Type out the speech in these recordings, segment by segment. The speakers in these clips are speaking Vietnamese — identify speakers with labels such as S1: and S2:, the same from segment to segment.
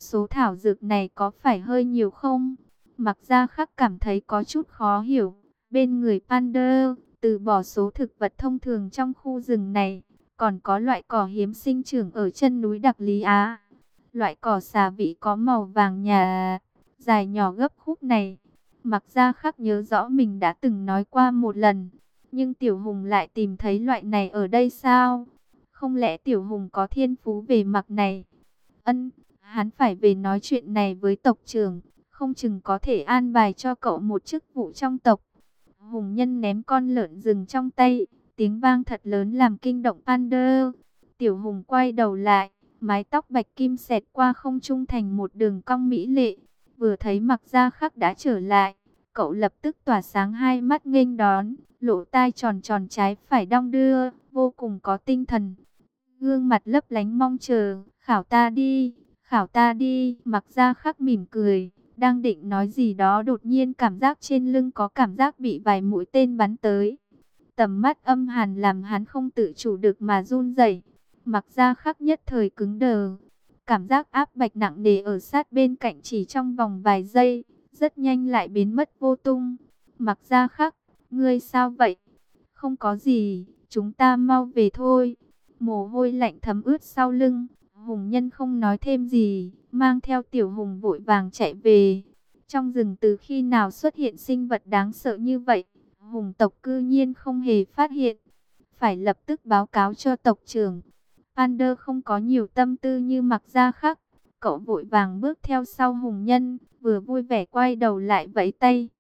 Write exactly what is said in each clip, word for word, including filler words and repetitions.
S1: số thảo dược này có phải hơi nhiều không? Mặc Gia Khắc cảm thấy có chút khó hiểu. Bên người Pander, từ bỏ số thực vật thông thường trong khu rừng này, còn có loại cỏ hiếm sinh trưởng ở chân núi Đặc Lý Á. Loại cỏ xà vị có màu vàng nhà, dài nhỏ gấp khúc này. Mặc Gia Khắc nhớ rõ mình đã từng nói qua một lần. Nhưng Tiểu Hùng lại tìm thấy loại này ở đây sao? Không lẽ Tiểu Hùng có thiên phú về mặc này? Ân, hắn phải về nói chuyện này với tộc trưởng. Không chừng có thể an bài cho cậu một chức vụ trong tộc. Hùng Nhân ném con lợn rừng trong tay. Tiếng vang thật lớn làm kinh động Pander. Tiểu Hùng quay đầu lại. Mái tóc bạch kim xẹt qua không trung thành một đường cong mỹ lệ. Vừa thấy Mặc Gia Khắc đã trở lại, cậu lập tức tỏa sáng hai mắt nghênh đón, lỗ tai tròn tròn trái phải đong đưa, vô cùng có tinh thần. Gương mặt lấp lánh mong chờ, khảo ta đi, khảo ta đi. Mặc Gia Khắc mỉm cười, đang định nói gì đó đột nhiên cảm giác trên lưng có cảm giác bị vài mũi tên bắn tới. Tầm mắt âm hàn làm hắn không tự chủ được mà run rẩy. Mặc Gia Khắc nhất thời cứng đờ. Cảm giác áp bạch nặng nề ở sát bên cạnh chỉ trong vòng vài giây, rất nhanh lại biến mất vô tung. Mặc Gia Khắc, ngươi sao vậy? Không có gì, chúng ta mau về thôi. Mồ hôi lạnh thấm ướt sau lưng. Hùng Nhân không nói thêm gì, mang theo Tiểu Hùng vội vàng chạy về. Trong rừng từ khi nào xuất hiện sinh vật đáng sợ như vậy? Hùng tộc cư nhiên không hề phát hiện. Phải lập tức báo cáo cho tộc trưởng. Pander không có nhiều tâm tư như Mặc Gia Khắc. Cậu vội vàng bước theo sau Hùng Nhân, vừa vui vẻ quay đầu lại vẫy tay.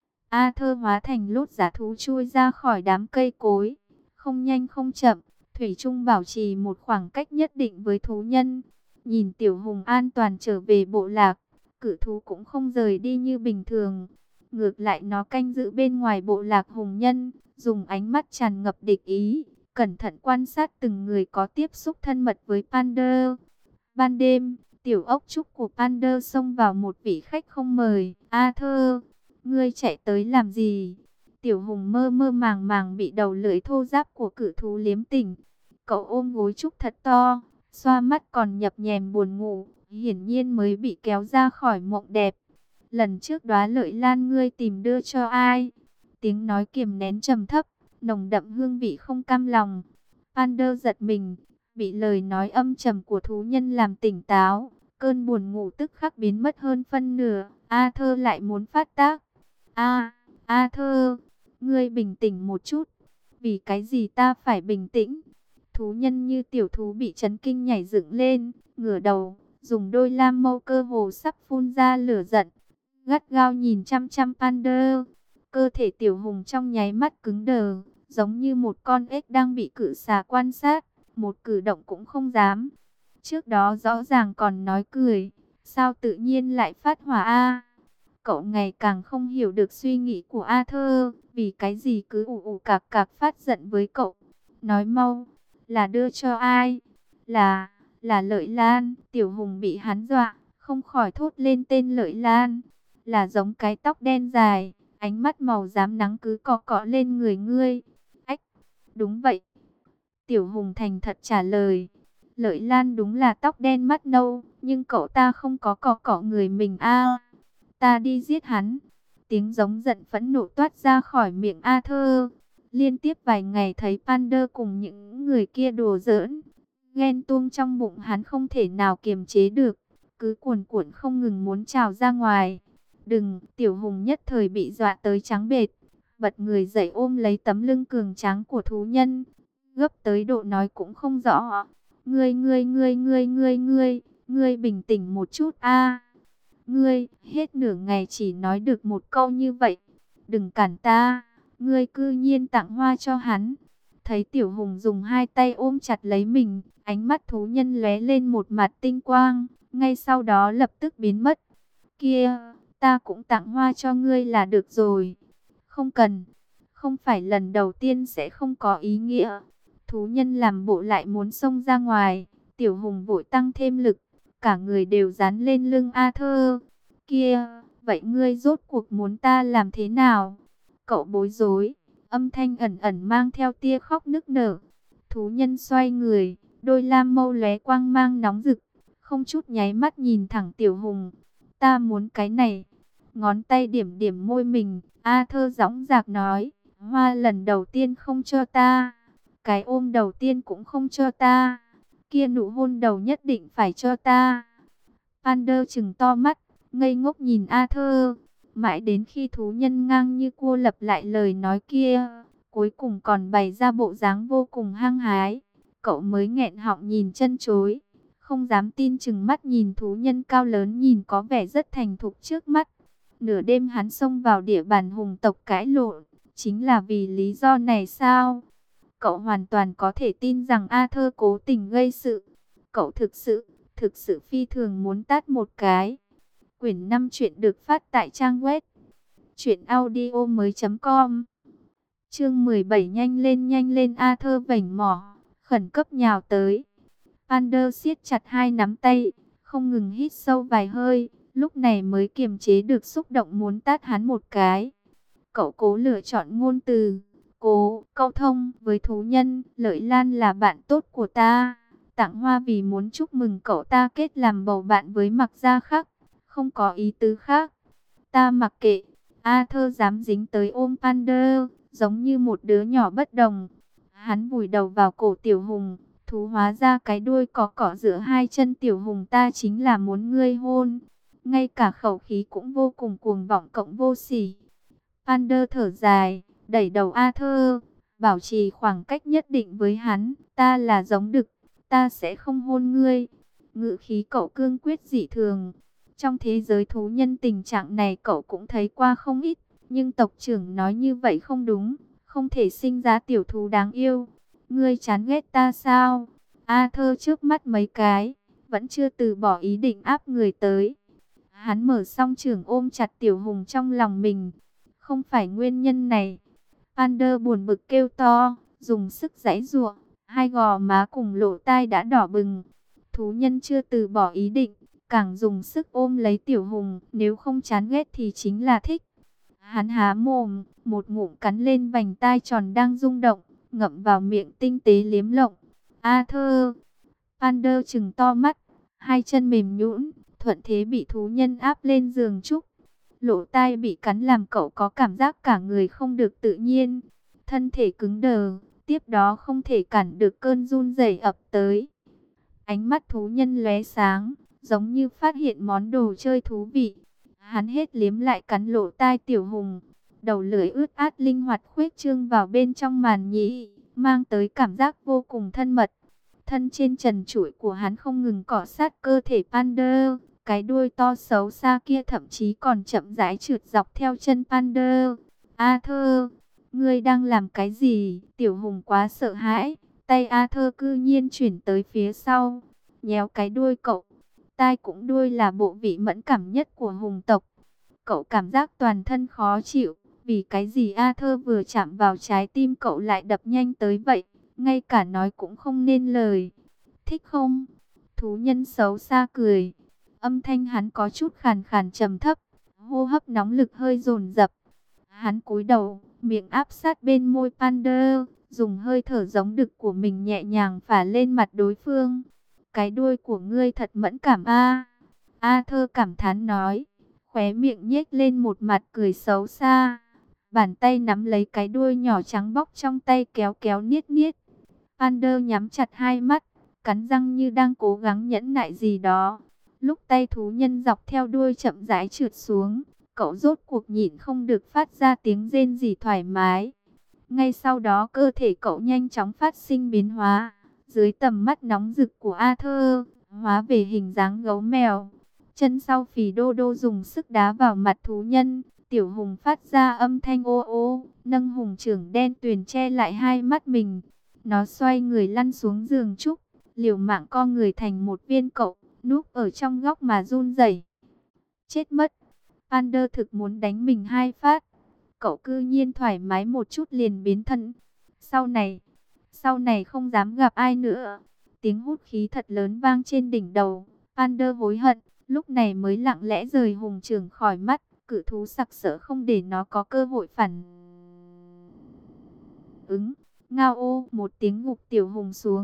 S1: A Thơ hóa thành lốt giả thú chui ra khỏi đám cây cối. Không nhanh không chậm, Thủy Trung bảo trì một khoảng cách nhất định với thú nhân. Nhìn Tiểu Hùng an toàn trở về bộ lạc, cự thú cũng không rời đi như bình thường. Ngược lại nó canh giữ bên ngoài bộ lạc Hùng Nhân, dùng ánh mắt tràn ngập địch ý, cẩn thận quan sát từng người có tiếp xúc thân mật với Pander. Ban đêm, tiểu ốc trúc của Pander xông vào một vị khách không mời. A Thơ, ngươi chạy tới làm gì? Tiểu Hùng mơ mơ màng màng bị đầu lưỡi thô ráp của cự thú liếm tỉnh. Cậu ôm gối trúc thật to, xoa mắt còn nhập nhèm buồn ngủ, hiển nhiên mới bị kéo ra khỏi mộng đẹp. Lần trước Đóa Lợi Lan ngươi tìm đưa cho ai? Tiếng nói kiềm nén trầm thấp, nồng đậm hương vị không cam lòng. Pander giật mình, bị lời nói âm trầm của thú nhân làm tỉnh táo. Cơn buồn ngủ tức khắc biến mất hơn phân nửa. A Thơ lại muốn phát tác. A, A Thơ, ngươi bình tĩnh một chút. Vì cái gì ta phải bình tĩnh? Thú nhân như tiểu thú bị chấn kinh nhảy dựng lên, ngửa đầu, dùng đôi lam mâu cơ hồ sắp phun ra lửa giận. Gắt gao nhìn chăm chăm Pander. Cơ thể Tiểu Hùng trong nháy mắt cứng đờ, giống như một con ếch đang bị cự xà quan sát, một cử động cũng không dám. Trước đó rõ ràng còn nói cười, sao tự nhiên lại phát hỏa a? Cậu ngày càng không hiểu được suy nghĩ của A Thơ, vì cái gì cứ ù ù cạc cạc phát giận với cậu. Nói mau, là đưa cho ai? Là, là Lợi Lan. Tiểu Hùng bị hắn dọa, không khỏi thốt lên tên Lợi Lan. Là giống cái tóc đen dài, ánh mắt màu xám nắng cứ cọ cọ lên người ngươi. Ách, đúng vậy. Tiểu Hùng thành thật trả lời. Lợi Lan đúng là tóc đen mắt nâu, nhưng cậu ta không có cọ cọ người mình a. Ta đi giết hắn. Tiếng giống giận phẫn nộ toát ra khỏi miệng A Thơ. Liên tiếp vài ngày thấy Pander cùng những người kia đùa giỡn, ghen tuông trong bụng hắn không thể nào kiềm chế được, cứ cuồn cuộn không ngừng muốn trào ra ngoài. Đừng, Tiểu Hùng nhất thời bị dọa tới trắng bệch, bật người dậy ôm lấy tấm lưng cường tráng của thú nhân, gấp tới độ nói cũng không rõ. Ngươi ngươi ngươi ngươi ngươi ngươi, ngươi bình tĩnh một chút a. Ngươi, hết nửa ngày chỉ nói được một câu như vậy. Đừng cản ta, ngươi cư nhiên tặng hoa cho hắn. Thấy Tiểu Hùng dùng hai tay ôm chặt lấy mình, ánh mắt thú nhân lóe lên một mặt tinh quang, ngay sau đó lập tức biến mất. Kia, ta cũng tặng hoa cho ngươi là được rồi. Không cần, không phải lần đầu tiên sẽ không có ý nghĩa. Thú nhân làm bộ lại muốn xông ra ngoài, Tiểu Hùng vội tăng thêm lực, cả người đều dán lên lưng A Thơ. Kia, vậy ngươi rốt cuộc muốn ta làm thế nào? Cậu bối rối, âm thanh ẩn ẩn mang theo tia khóc nức nở. Thú nhân xoay người, đôi lam mâu lóe quang mang nóng rực, không chút nháy mắt nhìn thẳng Tiểu Hùng. Ta muốn cái này. Ngón tay điểm điểm môi mình, Arthur dõng dạc nói, hoa lần đầu tiên không cho ta, cái ôm đầu tiên cũng không cho ta, kia nụ hôn đầu nhất định phải cho ta. Pander trừng to mắt, ngây ngốc nhìn Arthur, mãi đến khi thú nhân ngang như cua lặp lại lời nói kia, cuối cùng còn bày ra bộ dáng vô cùng hăng hái, cậu mới nghẹn họng nhìn chân chối, không dám tin chừng mắt nhìn thú nhân cao lớn nhìn có vẻ rất thành thục trước mắt. Nửa đêm hắn xông vào địa bàn hùng tộc cãi lộn, chính là vì lý do này sao? Cậu hoàn toàn có thể tin rằng Arthur cố tình gây sự. Cậu thực sự, thực sự phi thường muốn tát một cái. Quyển năm truyện được phát tại trang web truyện audio mới chấm com. Chương mười bảy nhanh lên nhanh lên Arthur vảnh mỏ, khẩn cấp nhào tới. Pander siết chặt hai nắm tay, không ngừng hít sâu vài hơi. Lúc này mới kiềm chế được xúc động muốn tát hắn một cái. Cậu cố lựa chọn ngôn từ, cố câu thông với thú nhân. Lợi Lan là bạn tốt của ta, tặng hoa vì muốn chúc mừng cậu ta kết làm bầu bạn với Mặc Gia Khắc, không có ý tứ khác. Ta mặc kệ. Arthur dám dính tới ôm Pander, giống như một đứa nhỏ bất đồng. Hắn vùi đầu vào cổ Tiểu Hùng, thú hóa ra cái đuôi có cỏ giữa hai chân Tiểu Hùng, ta chính là muốn ngươi hôn. Ngay cả khẩu khí cũng vô cùng cuồng vọng cộng vô sỉ. Pander thở dài, đẩy đầu Arthur, bảo trì khoảng cách nhất định với hắn. Ta là giống đực, ta sẽ không hôn ngươi. Ngữ khí cậu cương quyết dị thường. Trong thế giới thú nhân tình trạng này cậu cũng thấy qua không ít. Nhưng tộc trưởng nói như vậy không đúng, không thể sinh ra tiểu thú đáng yêu. Ngươi chán ghét ta sao? Arthur trước mắt mấy cái, vẫn chưa từ bỏ ý định áp người tới. Hắn mở song trưởng ôm chặt Tiểu Hùng trong lòng mình. Không phải nguyên nhân này. Pander buồn bực kêu to, dùng sức giãy giụa, hai gò má cùng lỗ tai đã đỏ bừng. Thú nhân chưa từ bỏ ý định, càng dùng sức ôm lấy Tiểu Hùng, nếu không chán ghét thì chính là thích. Hắn há mồm, một ngụm cắn lên vành tai tròn đang rung động, ngậm vào miệng tinh tế liếm lộng. Arthur. Pander trừng to mắt, hai chân mềm nhũn, thuận thế bị thú nhân áp lên giường trúc. Lỗ tai bị cắn làm cậu có cảm giác cả người không được tự nhiên. Thân thể cứng đờ, tiếp đó không thể cản được cơn run rẩy ập tới. Ánh mắt thú nhân lóe sáng, giống như phát hiện món đồ chơi thú vị. Hắn hết liếm lại cắn lỗ tai Tiểu Hùng. Đầu lưỡi ướt át linh hoạt khuếch trương vào bên trong màn nhĩ, mang tới cảm giác vô cùng thân mật. Thân trên trần trụi của hắn không ngừng cọ sát cơ thể Pander. Cái đuôi to xấu xa kia thậm chí còn chậm rãi trượt dọc theo chân Pander. Arthur, ngươi đang làm cái gì? Tiểu Hùng quá sợ hãi. Tay Arthur cư nhiên chuyển tới phía sau, nhéo cái đuôi cậu. Tai cũng đuôi là bộ vị mẫn cảm nhất của hùng tộc. Cậu cảm giác toàn thân khó chịu. Vì cái gì Arthur vừa chạm vào trái tim cậu lại đập nhanh tới vậy? Ngay cả nói cũng không nên lời. Thích không? Thú nhân xấu xa cười. Âm thanh hắn có chút khàn khàn trầm thấp, hô hấp nóng lực hơi dồn dập. Hắn cúi đầu, miệng áp sát bên môi Pander, dùng hơi thở giống đực của mình nhẹ nhàng phả lên mặt đối phương. Cái đuôi của ngươi thật mẫn cảm a. Arthur cảm thán nói, khóe miệng nhếch lên một mặt cười xấu xa. Bàn tay nắm lấy cái đuôi nhỏ trắng bóc trong tay kéo kéo niết niết. Pander nhắm chặt hai mắt, cắn răng như đang cố gắng nhẫn nại gì đó. Lúc tay thú nhân dọc theo đuôi chậm rãi trượt xuống, cậu rốt cuộc nhịn không được phát ra tiếng rên rỉ thoải mái. Ngay sau đó cơ thể cậu nhanh chóng phát sinh biến hóa. Dưới tầm mắt nóng rực của Arthur, hóa về hình dáng gấu mèo. Chân sau phì đô đô dùng sức đá vào mặt thú nhân. Tiểu Hùng phát ra âm thanh ô ô, nâng hùng trưởng đen tuyền che lại hai mắt mình. Nó xoay người lăn xuống giường trúc, liều mạng co người thành một viên cậu, núp ở trong góc mà run rẩy. Chết mất. Pander thực muốn đánh mình hai phát. Cậu cư nhiên thoải mái một chút liền biến thân. Sau này, sau này không dám gặp ai nữa. Tiếng hút khí thật lớn vang trên đỉnh đầu. Pander hối hận, lúc này mới lặng lẽ rời hùng trưởng khỏi mắt. Cự thú sặc sỡ không để nó có cơ hội phản ứng. Ngao ô, một tiếng gục Tiểu Hùng xuống.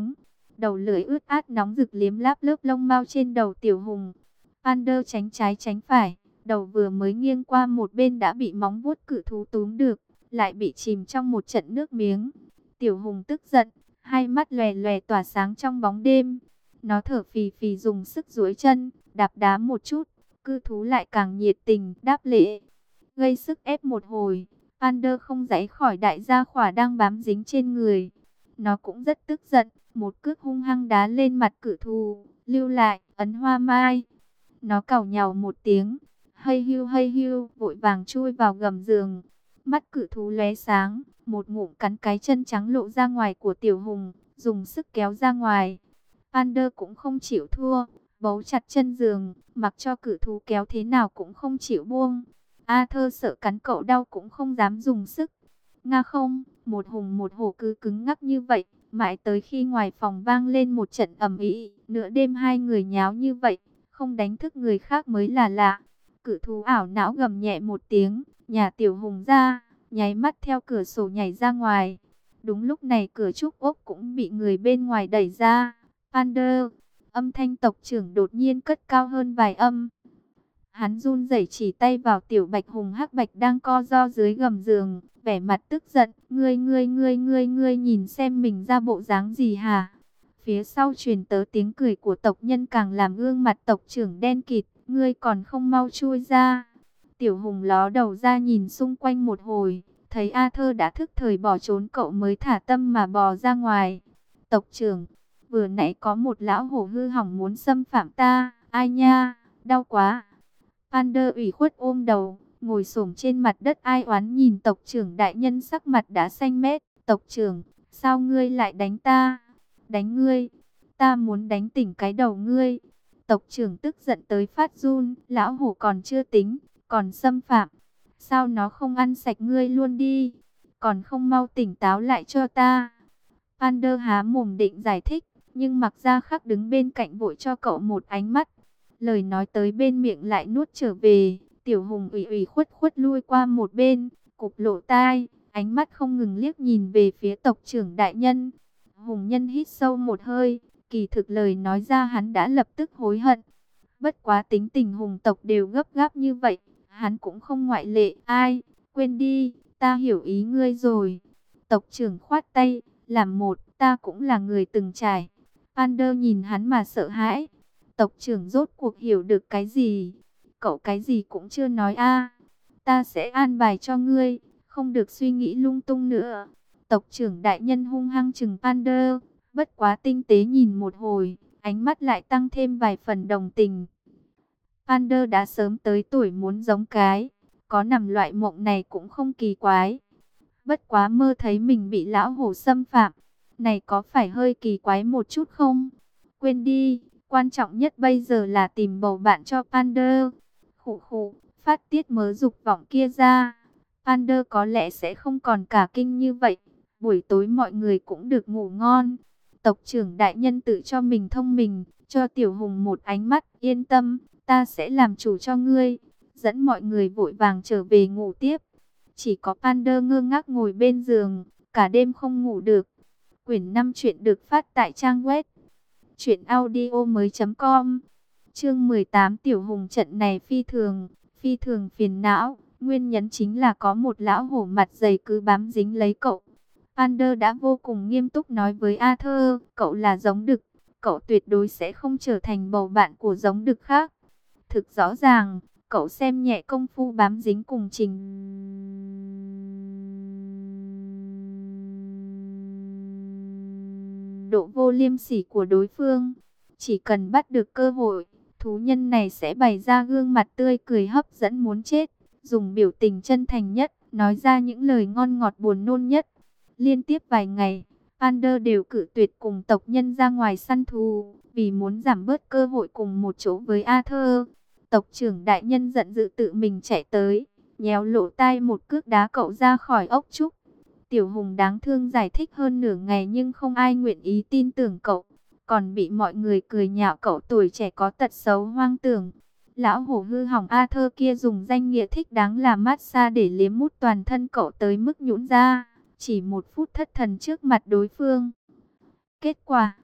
S1: đầu lưỡi ướt át nóng rực liếm láp lớp lông mao trên đầu Tiểu Hùng. Pander tránh trái tránh phải, đầu vừa mới nghiêng qua một bên đã bị móng vuốt cự thú túm được, lại bị chìm trong một trận nước miếng. Tiểu Hùng tức giận, hai mắt lòe lòe tỏa sáng trong bóng đêm. Nó thở phì phì dùng sức duỗi chân, đạp đá một chút, cự thú lại càng nhiệt tình, đáp lễ. Gây sức ép một hồi, Pander không giãy khỏi đại gia khỏa đang bám dính trên người. Nó cũng rất tức giận, một cước hung hăng đá lên mặt cự thú, lưu lại, ấn hoa mai. Nó càu nhàu một tiếng, hay hưu hay hưu, vội vàng chui vào gầm giường. Mắt cự thú lóe sáng, một ngụm cắn cái chân trắng lộ ra ngoài của Tiểu Hùng, dùng sức kéo ra ngoài. Pander cũng không chịu thua, bấu chặt chân giường, mặc cho cự thú kéo thế nào cũng không chịu buông. Arthur sợ cắn cậu đau cũng không dám dùng sức. Nga không, một hùng một hổ cứ cứng ngắc như vậy, mãi tới khi ngoài phòng vang lên một trận ầm ĩ, nửa đêm hai người nháo như vậy, không đánh thức người khác mới là lạ. Cự thú ảo não gầm nhẹ một tiếng, nhà Tiểu Hùng ra, nháy mắt theo cửa sổ nhảy ra ngoài. Đúng lúc này cửa trúc ốc cũng bị người bên ngoài đẩy ra. Pander, âm thanh tộc trưởng đột nhiên cất cao hơn vài âm. Hắn run rẩy chỉ tay vào Tiểu Bạch Hùng hắc bạch đang co ro dưới gầm giường, vẻ mặt tức giận, ngươi ngươi ngươi ngươi ngươi nhìn xem mình ra bộ dáng gì hả? Phía sau truyền tới tiếng cười của tộc nhân càng làm gương mặt tộc trưởng đen kịt, ngươi còn không mau chui ra. Tiểu Hùng ló đầu ra nhìn xung quanh một hồi, thấy Arthur đã thức thời bỏ trốn, cậu mới thả tâm mà bò ra ngoài. Tộc trưởng, vừa nãy có một lão hổ hư hỏng muốn xâm phạm ta, ai nha, đau quá. Pander ủy khuất ôm đầu, ngồi xổm trên mặt đất ai oán nhìn tộc trưởng đại nhân sắc mặt đã xanh mét. Tộc trưởng, sao ngươi lại đánh ta? Đánh ngươi? Ta muốn đánh tỉnh cái đầu ngươi. Tộc trưởng tức giận tới phát run, lão hổ còn chưa tính, còn xâm phạm. Sao nó không ăn sạch ngươi luôn đi? Còn không mau tỉnh táo lại cho ta. Pander há mồm định giải thích, nhưng Mạc Gia Khắc đứng bên cạnh vội cho cậu một ánh mắt. Lời nói tới bên miệng lại nuốt trở về. Tiểu Hùng ủy ủy khuất khuất lui qua một bên, cụp lỗ tai, ánh mắt không ngừng liếc nhìn về phía tộc trưởng đại nhân. Hùng nhân hít sâu một hơi, kỳ thực lời nói ra hắn đã lập tức hối hận. Bất quá tính tình hùng tộc đều gấp gáp như vậy, hắn cũng không ngoại lệ. Ai, quên đi, ta hiểu ý ngươi rồi. Tộc trưởng khoát tay, làm một, ta cũng là người từng trải. Pander nhìn hắn mà sợ hãi. Tộc trưởng rốt cuộc hiểu được cái gì? Cậu cái gì cũng chưa nói a. Ta sẽ an bài cho ngươi, không được suy nghĩ lung tung nữa. Tộc trưởng đại nhân hung hăng chừng Pander, bất quá tinh tế nhìn một hồi, ánh mắt lại tăng thêm vài phần đồng tình. Pander đã sớm tới tuổi muốn giống cái, có nằm loại mộng này cũng không kỳ quái. Bất quá mơ thấy mình bị lão hổ xâm phạm, này có phải hơi kỳ quái một chút không? Quên đi, quan trọng nhất bây giờ là tìm bầu bạn cho Pander. Khụ khụ, phát tiết mớ dục vọng kia ra, Pander có lẽ sẽ không còn cả kinh như vậy. Buổi tối mọi người cũng được ngủ ngon. Tộc trưởng đại nhân tự cho mình thông minh, cho Tiểu Hùng một ánh mắt, yên tâm, ta sẽ làm chủ cho ngươi. Dẫn mọi người vội vàng trở về ngủ tiếp. Chỉ có Pander ngơ ngác ngồi bên giường, cả đêm không ngủ được. Quyển năm truyện được phát tại trang web truyện audio mới chấm com. Chương mười tám, Tiểu Hùng trận này phi thường, phi thường phiền não. Nguyên nhân chính là có một lão hổ mặt dày cứ bám dính lấy cậu. Pander đã vô cùng nghiêm túc nói với Arthur, cậu là giống đực, cậu tuyệt đối sẽ không trở thành bầu bạn của giống đực khác. Thực rõ ràng, cậu xem nhẹ công phu bám dính cùng trình độ vô liêm sỉ của đối phương. Chỉ cần bắt được cơ hội, thú nhân này sẽ bày ra gương mặt tươi cười hấp dẫn muốn chết, dùng biểu tình chân thành nhất, nói ra những lời ngon ngọt buồn nôn nhất. Liên tiếp vài ngày, Pander đều cự tuyệt cùng tộc nhân ra ngoài săn thú, vì muốn giảm bớt cơ hội cùng một chỗ với Arthur. Tộc trưởng đại nhân giận dữ tự mình chạy tới, nhéo lỗ tai một cước đá cậu ra khỏi ốc trúc. Tiểu Hùng đáng thương giải thích hơn nửa ngày nhưng không ai nguyện ý tin tưởng cậu, còn bị mọi người cười nhạo cậu tuổi trẻ có tật xấu hoang tưởng. Lão hổ hư hỏng Arthur kia dùng danh nghĩa thích đáng là massage để liếm mút toàn thân cậu tới mức nhũn ra, chỉ một phút thất thần trước mặt đối phương. Kết quả,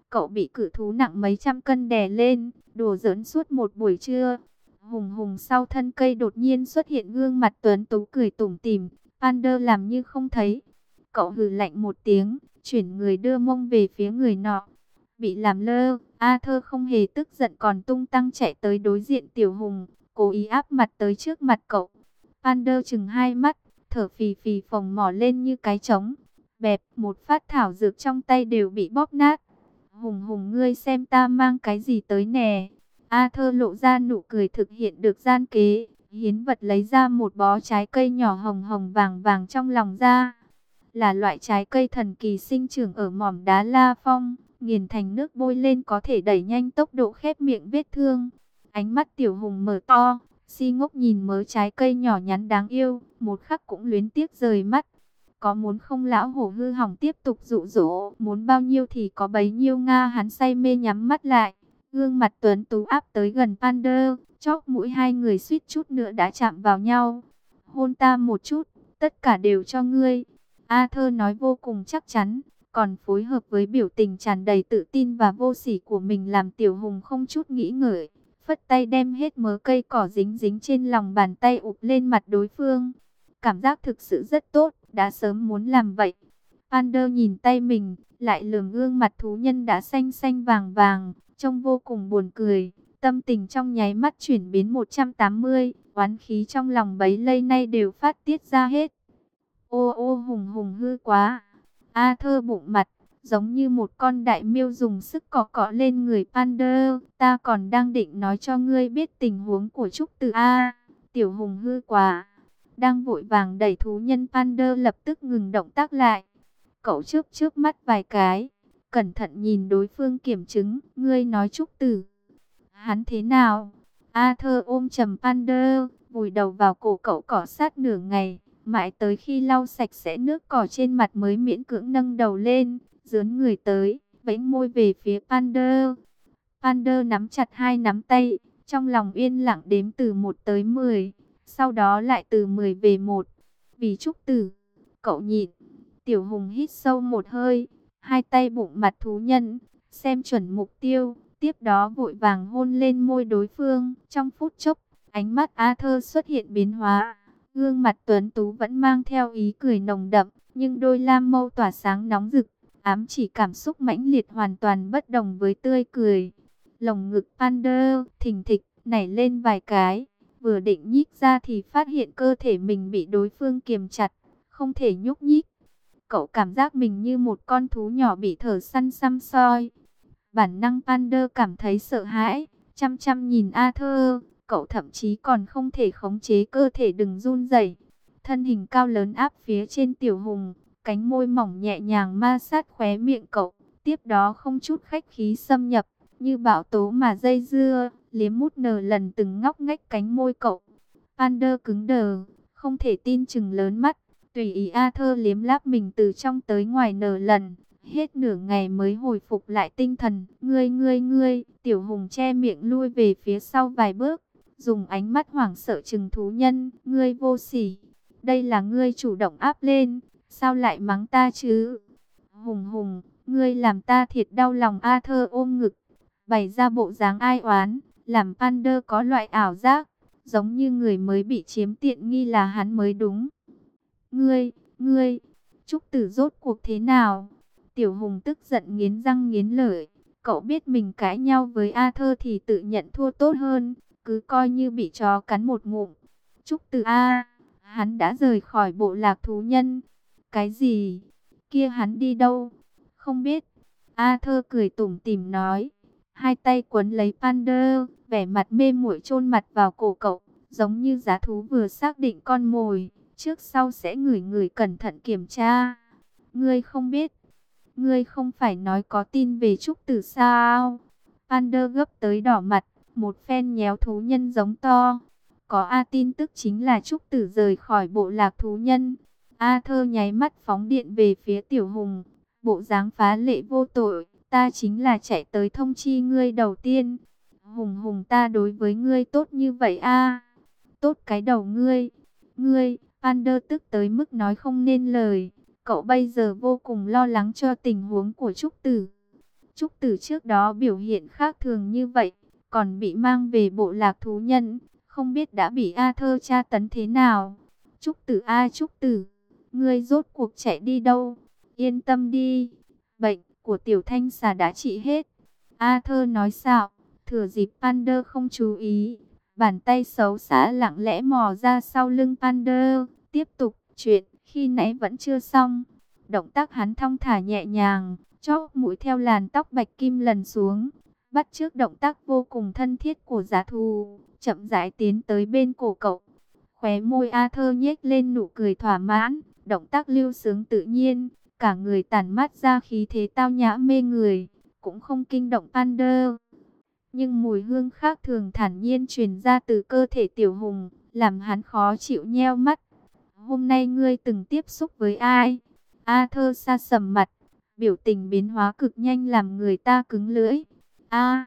S1: Cậu bị cự thú nặng mấy trăm cân đè lên, đùa giỡn suốt một buổi trưa. Hùng hùng sau thân cây đột nhiên xuất hiện gương mặt tuấn tú cười tủm tỉm. Pander làm như không thấy. Cậu hừ lạnh một tiếng, chuyển người đưa mông về phía người nọ. Bị làm lơ, Arthur không hề tức giận còn tung tăng chạy tới đối diện Tiểu Hùng, cố ý áp mặt tới trước mặt cậu. Pander chừng hai mắt, thở phì phì phồng mỏ lên như cái trống. Bẹp, một phát thảo dược trong tay đều bị bóp nát. Hùng hùng, ngươi xem ta mang cái gì tới nè. Arthur lộ ra nụ cười thực hiện được gian kế. Hiến vật lấy ra một bó trái cây nhỏ hồng hồng vàng vàng trong lòng ra. Là loại trái cây thần kỳ sinh trưởng ở mỏm đá La Phong. Nghiền thành nước bôi lên có thể đẩy nhanh tốc độ khép miệng vết thương. Ánh mắt Tiểu Hùng mở to, si ngốc nhìn mớ trái cây nhỏ nhắn đáng yêu. Một khắc cũng luyến tiếc rời mắt. Có muốn không lão hổ hư hỏng tiếp tục dụ dỗ, muốn bao nhiêu thì có bấy nhiêu. Nga hắn say mê nhắm mắt lại, gương mặt tuấn tú áp tới gần Pander, chóp mũi hai người suýt chút nữa đã chạm vào nhau. Hôn ta một chút, tất cả đều cho ngươi. Arthur nói vô cùng chắc chắn, còn phối hợp với biểu tình tràn đầy tự tin và vô sỉ của mình làm Tiểu Hùng không chút nghĩ ngợi, phất tay đem hết mớ cây cỏ dính dính trên lòng bàn tay ụp lên mặt đối phương. Cảm giác thực sự rất tốt, đã sớm muốn làm vậy. Pander nhìn tay mình, lại lườm gương mặt thú nhân đã xanh xanh vàng vàng, trông vô cùng buồn cười. Tâm tình trong nháy mắt chuyển biến một trăm tám mươi, oán khí trong lòng bấy lâu nay đều phát tiết ra hết. Ô ô, hùng hùng hư quá. Arthur bụng mặt, giống như một con đại miêu dùng sức cọ cọ lên người Pander. Ta còn đang định nói cho ngươi biết tình huống của Trúc Từ A. Tiểu Hùng hư quá. Đang vội vàng đẩy thú nhân, Pander lập tức ngừng động tác lại. Cậu chớp chớp mắt vài cái, cẩn thận nhìn đối phương kiểm chứng. Ngươi nói Trúc Tử, hắn thế nào? Arthur ôm chầm Pander, vùi đầu vào cổ cậu cọ sát nửa ngày, mãi tới khi lau sạch sẽ nước cỏ trên mặt mới miễn cưỡng nâng đầu lên, dướn người tới, vẫy môi về phía Pander. Pander nắm chặt hai nắm tay, trong lòng yên lặng đếm từ một tới mười. Sau đó lại từ mười về một. Vì Trúc Tử, cậu nhịn. Tiểu Hùng hít sâu một hơi, hai tay bụng mặt thú nhân, xem chuẩn mục tiêu, tiếp đó vội vàng hôn lên môi đối phương. Trong phút chốc, ánh mắt Arthur xuất hiện biến hóa, gương mặt tuấn tú vẫn mang theo ý cười nồng đậm, nhưng đôi lam mâu tỏa sáng nóng rực, ám chỉ cảm xúc mãnh liệt hoàn toàn bất đồng với tươi cười. Lồng ngực Pander thình thịch nảy lên vài cái. Vừa định nhích ra thì phát hiện cơ thể mình bị đối phương kiềm chặt, không thể nhúc nhích. Cậu cảm giác mình như một con thú nhỏ bị thợ săn săm soi. Bản năng Pander cảm thấy sợ hãi, chăm chăm nhìn Arthur. Cậu thậm chí còn không thể khống chế cơ thể đừng run rẩy. Thân hình cao lớn áp phía trên Tiểu Hùng, cánh môi mỏng nhẹ nhàng ma sát khóe miệng cậu. Tiếp đó không chút khách khí xâm nhập, như bão tố mà dây dưa, liếm mút nở lần từng ngóc ngách cánh môi cậu. Pander cứng đờ, không thể tin chừng lớn mắt, tùy ý Arthur liếm láp mình từ trong tới ngoài nở lần. Hết nửa ngày mới hồi phục lại tinh thần. Ngươi ngươi ngươi, Tiểu Hùng che miệng lui về phía sau vài bước, dùng ánh mắt hoảng sợ chừng thú nhân. Ngươi vô sỉ, đây là ngươi chủ động áp lên, sao lại mắng ta chứ? Hùng Hùng, ngươi làm ta thiệt đau lòng. Arthur ôm ngực, bày ra bộ dáng ai oán, làm Pander có loại ảo giác, giống như người mới bị chiếm tiện nghi là hắn mới đúng. Ngươi, ngươi, Trúc Tử rốt cuộc thế nào? Tiểu Hùng tức giận nghiến răng nghiến lợi. Cậu biết mình cãi nhau với Arthur thì tự nhận thua tốt hơn, cứ coi như bị chó cắn một ngụm. Trúc Tử A, hắn đã rời khỏi bộ lạc thú nhân. Cái gì? Kia hắn đi đâu? Không biết. Arthur cười tủm tỉm nói, hai tay quấn lấy Pander, vẻ mặt mê muội chôn mặt vào cổ cậu, giống như dã thú vừa xác định con mồi, trước sau sẽ ngửi ngửi cẩn thận kiểm tra. Ngươi không biết, ngươi không phải nói có tin về Trúc Tử sao? Pander gấp tới đỏ mặt, một phen nhéo thú nhân giống to. Có A, tin tức chính là Trúc Tử rời khỏi bộ lạc thú nhân. Arthur nháy mắt phóng điện về phía Tiểu Hùng, bộ dáng phá lệ vô tội. Ta chính là chạy tới thông chi ngươi đầu tiên. Hùng Hùng, ta đối với ngươi tốt như vậy a? Tốt cái đầu ngươi. Ngươi, Pander tức tới mức nói không nên lời. Cậu bây giờ vô cùng lo lắng cho tình huống của Trúc Tử. Trúc Tử trước đó biểu hiện khác thường như vậy, còn bị mang về bộ lạc thú nhân, không biết đã bị A Thơ tra tấn thế nào. Trúc Tử a Trúc Tử, ngươi rốt cuộc chạy đi đâu? Yên tâm đi, bệnh của tiểu thanh xà đã trị hết. A Thơ nói xạo, thừa dịp Pander không chú ý, bàn tay xấu xá lặng lẽ mò ra sau lưng Pander, tiếp tục chuyện khi nãy vẫn chưa xong. Động tác hắn thong thả nhẹ nhàng, chóp mũi theo làn tóc bạch kim lần xuống, bắt chước động tác vô cùng thân thiết của giá thú, chậm rãi tiến tới bên cổ cậu. Khóe môi A Thơ nhếch lên nụ cười thỏa mãn, động tác lưu sướng tự nhiên, cả người tản mát ra khí thế tao nhã mê người, cũng không kinh động Pander. Nhưng mùi hương khác thường thản nhiên truyền ra từ cơ thể Tiểu Hùng, làm hắn khó chịu nheo mắt. Hôm nay ngươi từng tiếp xúc với ai? A Thơ sa sầm mặt, biểu tình biến hóa cực nhanh làm người ta cứng lưỡi. A,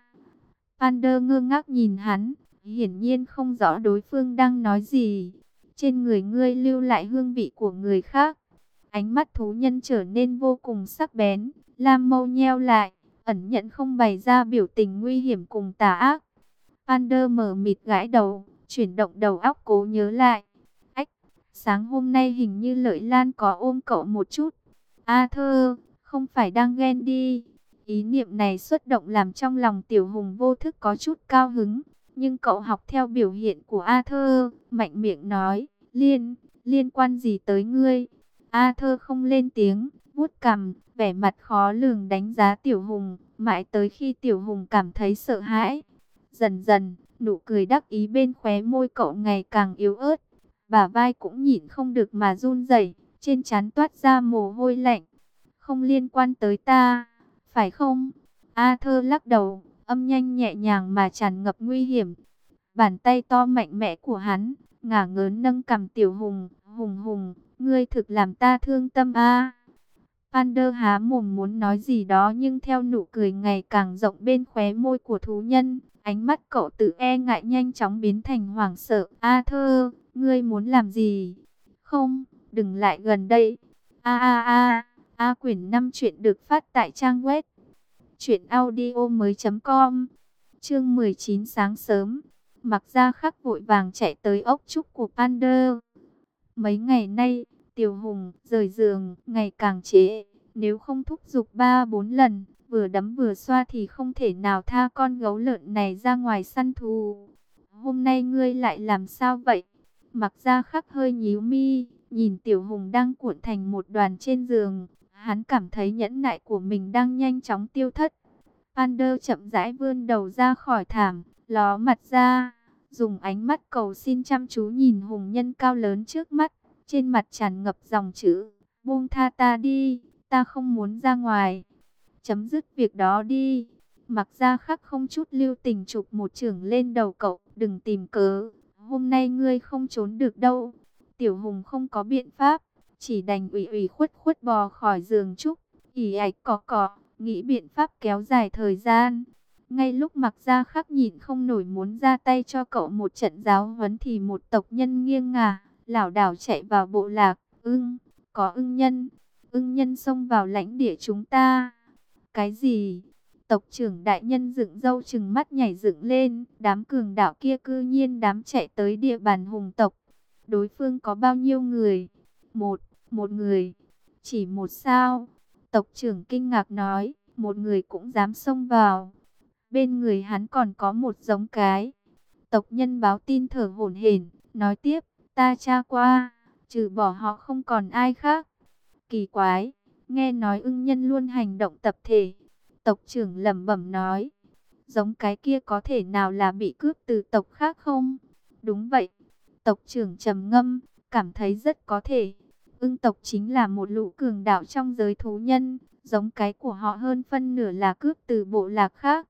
S1: Pander ngơ ngác nhìn hắn, hiển nhiên không rõ đối phương đang nói gì. Trên người ngươi lưu lại hương vị của người khác. Ánh mắt thú nhân trở nên vô cùng sắc bén, lam mâu nheo lại, ẩn nhận không bày ra biểu tình nguy hiểm cùng tà ác. Pander mở mịt gãi đầu, chuyển động đầu óc cố nhớ lại. Ách, sáng hôm nay hình như Lợi Lan có ôm cậu một chút. A Thơ, không phải đang ghen đi. Ý niệm này xuất động làm trong lòng Tiểu Hùng vô thức có chút cao hứng. Nhưng cậu học theo biểu hiện của A Thơ, mạnh miệng nói, liên, liên quan gì tới ngươi? A Thơ không lên tiếng, vuốt cằm, vẻ mặt khó lường đánh giá Tiểu Hùng, mãi tới khi Tiểu Hùng cảm thấy sợ hãi. Dần dần, nụ cười đắc ý bên khóe môi cậu ngày càng yếu ớt, bả vai cũng nhịn không được mà run rẩy, trên trán toát ra mồ hôi lạnh. Không liên quan tới ta, phải không? A Thơ lắc đầu, âm nhanh nhẹ nhàng mà tràn ngập nguy hiểm. Bàn tay to mạnh mẽ của hắn, ngả ngớn nâng cằm Tiểu Hùng, Hùng Hùng, ngươi thực làm ta thương tâm a. Pander há mồm muốn nói gì đó nhưng theo nụ cười ngày càng rộng bên khóe môi của thú nhân, ánh mắt cậu tự e ngại nhanh chóng biến thành hoảng sợ. A Thơ, ngươi muốn làm gì? Không, đừng lại gần đây. A a a, A quyển năm chuyện được phát tại trang web truyện audio mới chấm com. Chương mười chín sáng sớm, Mặc Gia Khắc vội vàng chạy tới ốc trúc của Pander. Mấy ngày nay, Tiểu Hùng rời giường ngày càng trễ, nếu không thúc giục ba bốn lần, vừa đấm vừa xoa thì không thể nào tha con gấu lợn này ra ngoài săn thú. Hôm nay ngươi lại làm sao vậy? Mặc Gia Khắc hơi nhíu mi, nhìn Tiểu Hùng đang cuộn thành một đoàn trên giường, hắn cảm thấy nhẫn nại của mình đang nhanh chóng tiêu thất. Pander chậm rãi vươn đầu ra khỏi thảm, ló mặt ra, dùng ánh mắt cầu xin chăm chú nhìn hùng nhân cao lớn trước mắt, trên mặt tràn ngập dòng chữ, buông tha ta đi, ta không muốn ra ngoài. Chấm dứt việc đó đi. Mặc Gia Khắc không chút lưu tình chụp một chưởng lên đầu cậu, đừng tìm cớ, hôm nay ngươi không trốn được đâu. Tiểu Hùng không có biện pháp, chỉ đành ủy ủy khuất khuất bò khỏi giường trúc, ỉ ạch cọ cọ, nghĩ biện pháp kéo dài thời gian. Ngay lúc Mặc Gia Khắc nhịn không nổi muốn ra tay cho cậu một trận giáo huấn thì một tộc nhân nghiêng ngả, lảo đảo chạy vào bộ lạc. Ưng, có ưng nhân, ưng nhân xông vào lãnh địa chúng ta. Cái gì? Tộc trưởng đại nhân dựng râu trừng mắt nhảy dựng lên, đám cường đạo kia cư nhiên dám chạy tới địa bàn hùng tộc. Đối phương có bao nhiêu người? Một, một người. Chỉ một sao? Tộc trưởng kinh ngạc nói, một người cũng dám xông vào. Bên người hắn còn có một giống cái. Tộc nhân báo tin thở hổn hển, nói tiếp, ta tra qua, trừ bỏ họ không còn ai khác. Kỳ quái, nghe nói ưng nhân luôn hành động tập thể. Tộc trưởng lẩm bẩm nói, giống cái kia có thể nào là bị cướp từ tộc khác không? Đúng vậy. Tộc trưởng trầm ngâm, cảm thấy rất có thể. Ưng tộc chính là một lũ cường đạo trong giới thú nhân, giống cái của họ hơn phân nửa là cướp từ bộ lạc khác.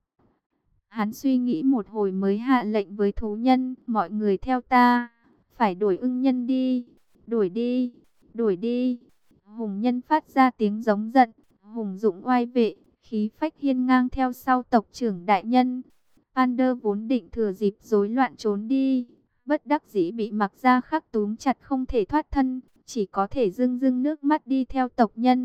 S1: Hắn suy nghĩ một hồi mới hạ lệnh với thú nhân, mọi người theo ta, phải đuổi ưng nhân đi, đuổi đi, đuổi đi. Hùng nhân phát ra tiếng giống giận, hùng dũng oai vệ, khí phách hiên ngang theo sau tộc trưởng đại nhân. Pander vốn định thừa dịp rối loạn trốn đi, bất đắc dĩ bị Mặc Gia Khắc túm chặt không thể thoát thân, chỉ có thể rưng rưng nước mắt đi theo tộc nhân.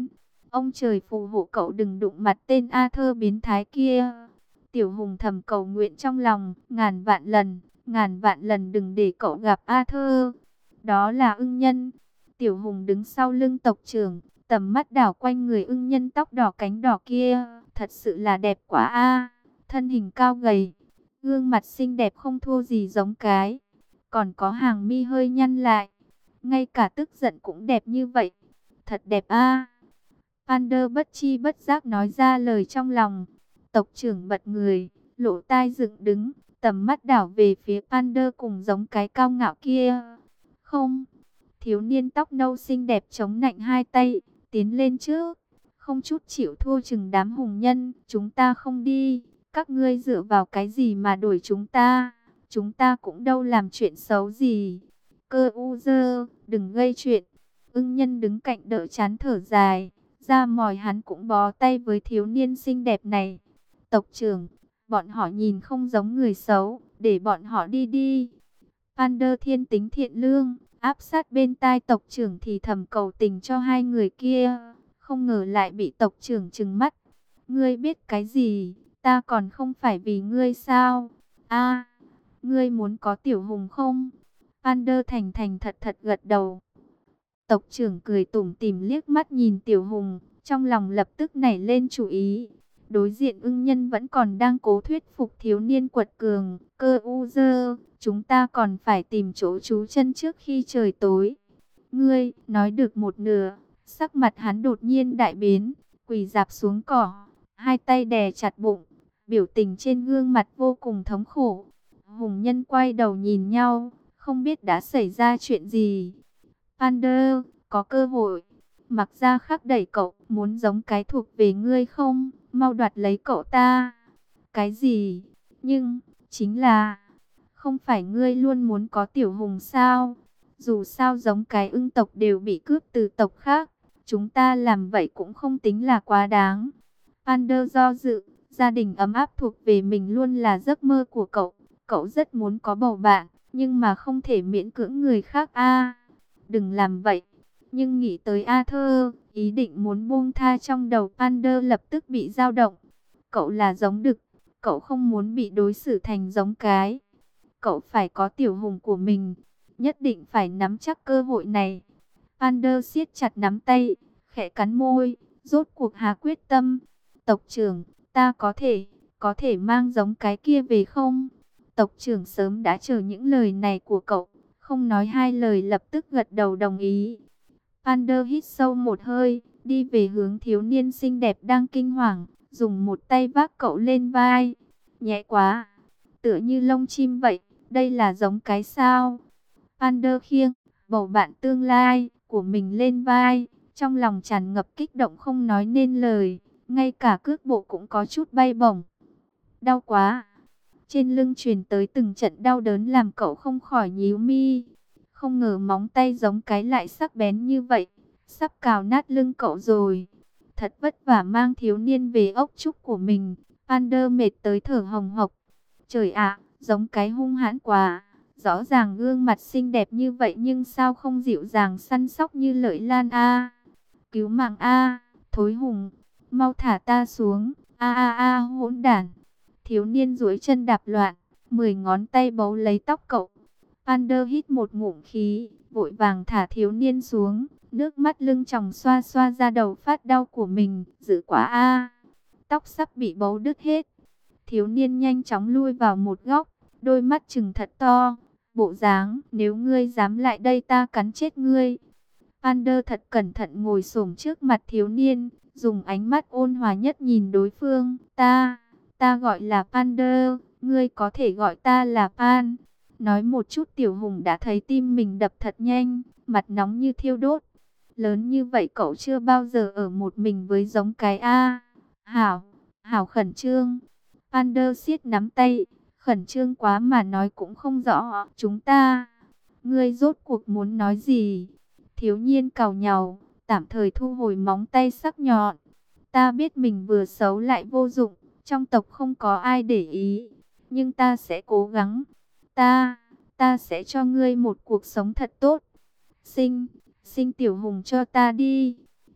S1: Ông trời phù hộ cậu đừng đụng mặt tên Arthur biến thái kia. Tiểu Hùng thầm cầu nguyện trong lòng, ngàn vạn lần, ngàn vạn lần đừng để cậu gặp Arthur. Đó là ưng nhân. Tiểu Hùng đứng sau lưng tộc trưởng, tầm mắt đảo quanh người ưng nhân tóc đỏ cánh đỏ kia, thật sự là đẹp quá a. Thân hình cao gầy, gương mặt xinh đẹp không thua gì giống cái, còn có hàng mi hơi nhăn lại, ngay cả tức giận cũng đẹp như vậy, thật đẹp a. Pander bất chi bất giác nói ra lời trong lòng. Tộc trưởng bật người, lỗ tai dựng đứng, tầm mắt đảo về phía Pander cùng giống cái cao ngạo kia. Không, thiếu niên tóc nâu xinh đẹp chống nạnh hai tay, tiến lên trước, không chút chịu thua chừng đám hùng nhân. Chúng ta không đi, các ngươi dựa vào cái gì mà đuổi chúng ta? Chúng ta cũng đâu làm chuyện xấu gì. Cơ u dơ, đừng gây chuyện. Ưng nhân đứng cạnh đỡ chán thở dài, ra mỏi hắn cũng bó tay với thiếu niên xinh đẹp này. Tộc trưởng, bọn họ nhìn không giống người xấu, để bọn họ đi đi. Pander thiên tính thiện lương, áp sát bên tai tộc trưởng thì thầm cầu tình cho hai người kia. Không ngờ lại bị tộc trưởng trừng mắt. Ngươi biết cái gì, ta còn không phải vì ngươi sao? A, ngươi muốn có Tiểu Hùng không? Pander thành thành thật thật gật đầu. Tộc trưởng cười tủm tỉm liếc mắt nhìn Tiểu Hùng, trong lòng lập tức nảy lên chủ ý. Đối diện ưng nhân vẫn còn đang cố thuyết phục thiếu niên quật cường. Cơ u dơ, chúng ta còn phải tìm chỗ trú chân trước khi trời tối. Ngươi, nói được một nửa, sắc mặt hắn đột nhiên đại biến, quỳ rạp xuống cỏ, hai tay đè chặt bụng, biểu tình trên gương mặt vô cùng thống khổ. Hùng nhân quay đầu nhìn nhau, không biết đã xảy ra chuyện gì. Pander, có cơ hội. Mặc ra khắc đẩy cậu, muốn giống cái thuộc về ngươi không? Mau đoạt lấy cậu ta. Cái gì? Nhưng, chính là, không phải ngươi luôn muốn có Tiểu Hùng sao? Dù sao giống cái ưng tộc đều bị cướp từ tộc khác, chúng ta làm vậy cũng không tính là quá đáng. Pander do dự, gia đình ấm áp thuộc về mình luôn là giấc mơ của cậu. Cậu rất muốn có bầu bạn, nhưng mà không thể miễn cưỡng người khác a. Đừng làm vậy. Nhưng nghĩ tới Arthur, ý định muốn buông tha trong đầu Pander lập tức bị dao động. Cậu là giống đực, cậu không muốn bị đối xử thành giống cái. Cậu phải có Tiểu Hùng của mình, nhất định phải nắm chắc cơ hội này. Pander siết chặt nắm tay, khẽ cắn môi, rốt cuộc hạ quyết tâm. Tộc trưởng, ta có thể, có thể mang giống cái kia về không? Tộc trưởng sớm đã chờ những lời này của cậu, không nói hai lời lập tức gật đầu đồng ý. Pander hít sâu một hơi, đi về hướng thiếu niên xinh đẹp đang kinh hoàng, dùng một tay vác cậu lên vai. Nhẹ quá, tựa như lông chim vậy, đây là giống cái sao? Pander khiêng bầu bạn tương lai của mình lên vai, trong lòng tràn ngập kích động không nói nên lời, ngay cả cước bộ cũng có chút bay bổng. Đau quá! Trên lưng truyền tới từng trận đau đớn làm cậu không khỏi nhíu mi. Không ngờ móng tay giống cái lại sắc bén như vậy, sắp cào nát lưng cậu rồi. Thật vất vả mang thiếu niên về ốc trúc của mình, Pander mệt tới thở hồng hộc. Trời ạ, giống cái hung hãn quá. Rõ ràng gương mặt xinh đẹp như vậy nhưng sao không dịu dàng săn sóc như Lợi Lan a. Cứu mạng a, thối hùng, mau thả ta xuống. A a a hỗn đản. Thiếu niên duỗi chân đạp loạn, mười ngón tay bấu lấy tóc cậu. Pander hít một ngụm khí, vội vàng thả thiếu niên xuống, nước mắt lưng tròng xoa xoa ra đầu phát đau của mình, dữ quá a. Tóc sắp bị bấu đứt hết. Thiếu niên nhanh chóng lui vào một góc, đôi mắt trừng thật to, bộ dáng, nếu ngươi dám lại đây ta cắn chết ngươi. Pander thật cẩn thận ngồi xổm trước mặt thiếu niên, dùng ánh mắt ôn hòa nhất nhìn đối phương. Ta, ta gọi là Pander, ngươi có thể gọi ta là Pan. Nói một chút Tiểu Hùng đã thấy tim mình đập thật nhanh, mặt nóng như thiêu đốt. Lớn như vậy cậu chưa bao giờ ở một mình với giống cái A. Hảo, Hảo khẩn trương. Pander siết nắm tay, khẩn trương quá mà nói cũng không rõ. Chúng ta, ngươi rốt cuộc muốn nói gì? Thiếu niên càu nhàu, tạm thời thu hồi móng tay sắc nhọn. Ta biết mình vừa xấu lại vô dụng, trong tộc không có ai để ý, nhưng ta sẽ cố gắng. Ta, ta sẽ cho ngươi một cuộc sống thật tốt. Sinh, sinh Tiểu Hùng cho ta đi.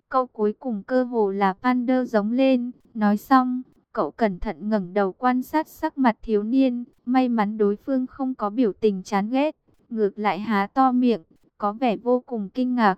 S1: Câu cuối cùng cơ hồ là Pander giống lên. Nói xong, cậu cẩn thận ngẩng đầu quan sát sắc mặt thiếu niên. May mắn đối phương không có biểu tình chán ghét, ngược lại há to miệng, có vẻ vô cùng kinh ngạc.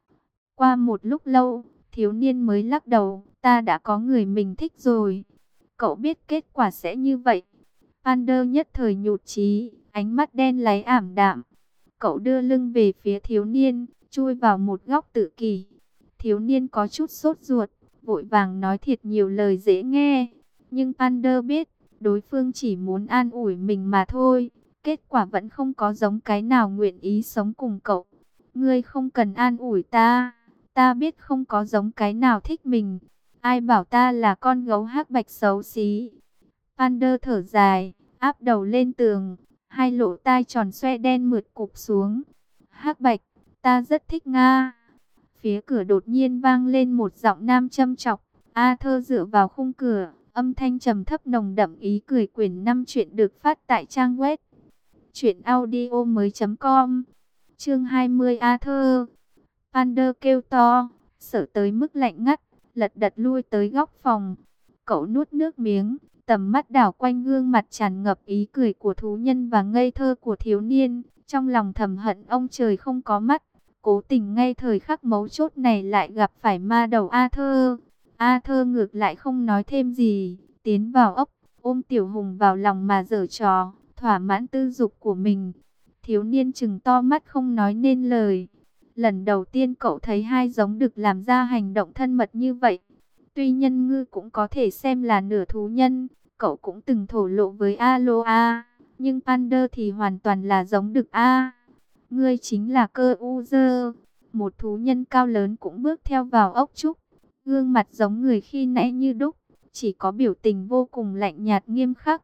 S1: Qua một lúc lâu, thiếu niên mới lắc đầu, ta đã có người mình thích rồi. Cậu biết kết quả sẽ như vậy. Pander nhất thời nhụt chí, ánh mắt đen láy ảm đạm. Cậu đưa lưng về phía thiếu niên, chui vào một góc tự kỷ. Thiếu niên có chút sốt ruột, vội vàng nói thiệt nhiều lời dễ nghe. Nhưng Pander biết, đối phương chỉ muốn an ủi mình mà thôi. Kết quả vẫn không có giống cái nào nguyện ý sống cùng cậu. Ngươi không cần an ủi ta. Ta biết không có giống cái nào thích mình. Ai bảo ta là con gấu hắc bạch xấu xí. Pander thở dài, áp đầu lên tường. Hai lỗ tai tròn xoe đen mượt cụp xuống. Hắc bạch, ta rất thích Nga. Phía cửa đột nhiên vang lên một giọng nam châm chọc. A Thơ dựa vào khung cửa, âm thanh trầm thấp nồng đậm ý cười. Quyển năm chuyện được phát tại trang web truyện audio mới chấm com. Chương hai mươi A Thơ. Pander kêu to, sợ tới mức lạnh ngắt, lật đật lui tới góc phòng. Cậu nuốt nước miếng, tầm mắt đảo quanh gương mặt tràn ngập ý cười của thú nhân và ngây thơ của thiếu niên. Trong lòng thầm hận ông trời không có mắt, cố tình ngay thời khắc mấu chốt này lại gặp phải ma đầu A Thơ. A Thơ ngược lại không nói thêm gì, tiến vào ốc, ôm Tiểu Hùng vào lòng mà giở trò, thỏa mãn tư dục của mình. Thiếu niên trừng to mắt không nói nên lời. Lần đầu tiên cậu thấy hai giống đực làm ra hành động thân mật như vậy. Tuy nhân ngư cũng có thể xem là nửa thú nhân, cậu cũng từng thổ lộ với Aloha, nhưng Pander thì hoàn toàn là giống đực A. Ngươi chính là Cơ U Dơ. Một thú nhân cao lớn cũng bước theo vào ốc trúc. Gương mặt giống người khi nãy như đúc, chỉ có biểu tình vô cùng lạnh nhạt nghiêm khắc.